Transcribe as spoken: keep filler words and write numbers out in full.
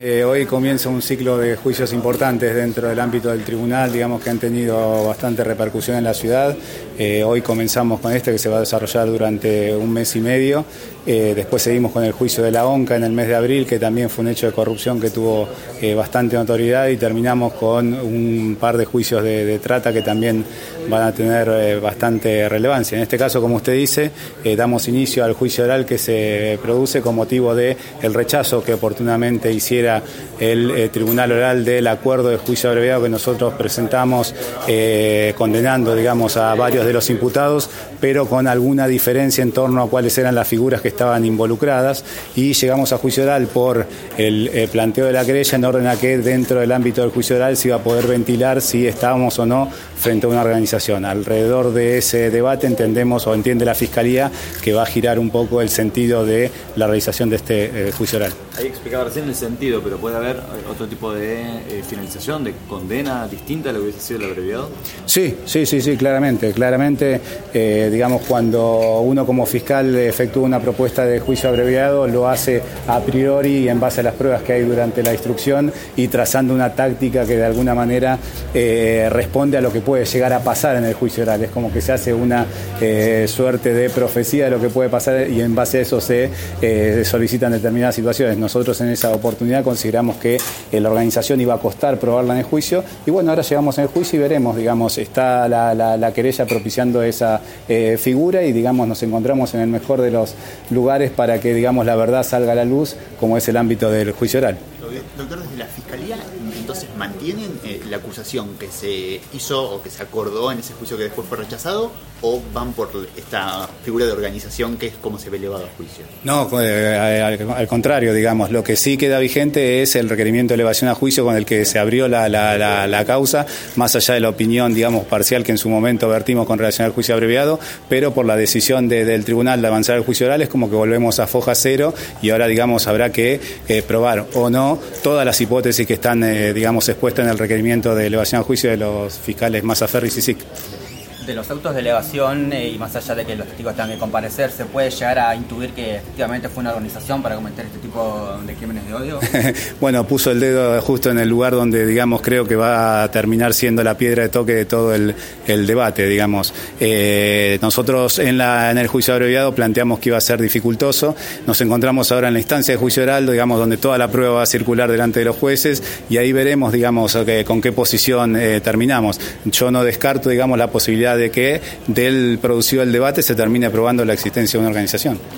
Eh, hoy comienza un ciclo de juicios importantes dentro del ámbito del tribunal, digamos que han tenido bastante repercusión en la ciudad. Eh, hoy comenzamos con este que se va a desarrollar durante un mes y medio. Eh, después seguimos con el juicio de la ONCA en el mes de abril, que también fue un hecho de corrupción que tuvo eh, bastante notoriedad, y terminamos con un par de juicios de, de trata que también van a tener eh, bastante relevancia. En este caso, como usted dice, eh, damos inicio al juicio oral que se produce con motivo de el rechazo que oportunamente hiciera el eh, Tribunal Oral del acuerdo de juicio abreviado que nosotros presentamos eh, condenando, digamos, a varios de los imputados, pero con alguna diferencia en torno a cuáles eran las figuras que estaban involucradas, y llegamos a juicio oral por el eh, planteo de la querella en orden a que dentro del ámbito del juicio oral se iba a poder ventilar si estábamos o no frente a una organización. Alrededor de ese debate entendemos o entiende la Fiscalía que va a girar un poco el sentido de la realización de este eh, juicio oral. Ahí explicaba recién el sentido, pero puede haber otro tipo de eh, finalización, de condena distinta a lo que hubiese sido el abreviado. Sí, sí, sí, sí, claramente, claramente, eh, digamos, cuando uno como fiscal efectúa una propuesta de juicio abreviado, lo hace a priori en base a las pruebas que hay durante la instrucción y trazando una táctica que de alguna manera eh, responde a lo que puede llegar a pasar en el juicio oral. Es como que se hace una eh, suerte de profecía de lo que puede pasar y en base a eso se eh, solicitan determinadas situaciones. Nosotros en esa oportunidad consideramos que eh, la organización iba a costar probarla en el juicio, y bueno, ahora llegamos en el juicio y veremos, digamos, está la, la, la querella propiciando esa eh, figura, y digamos nos encontramos en el mejor de los lugares para que, digamos, la verdad salga a la luz, como es el ámbito del juicio oral. Doctor, desde la Fiscalía, entonces, ¿mantienen eh, la acusación que se hizo o que se acordó en ese juicio que después fue rechazado, o van por esta figura de organización que es como se ve elevado a juicio? No, eh, al, al contrario, digamos, lo que sí queda vigente es el requerimiento de elevación a juicio con el que se abrió la, la, la, la causa, más allá de la opinión, digamos, parcial que en su momento vertimos con relación al juicio abreviado, pero por la decisión de, del tribunal de avanzar al juicio oral es como que volvemos a foja cero, y ahora, digamos, habrá que eh, probar o no todas las hipótesis que están, eh, digamos, expuestas en el requerimiento de elevación a juicio de los fiscales Mazzaferris y Sic. De los autos de elevación, eh, y más allá de que los testigos tengan que comparecer, ¿se puede llegar a intuir que efectivamente fue una organización para cometer este tipo de crímenes de odio? Bueno, puso el dedo justo en el lugar donde, digamos, creo que va a terminar siendo la piedra de toque de todo el, el debate, digamos. Eh, nosotros en, la, en el juicio abreviado planteamos que iba a ser dificultoso. Nos encontramos ahora en la instancia de juicio oral, digamos, donde toda la prueba va a circular delante de los jueces, y ahí veremos, digamos, que, con qué posición eh, terminamos. Yo no descarto, digamos, la posibilidad de que del producido el debate se termine probando la existencia de una organización.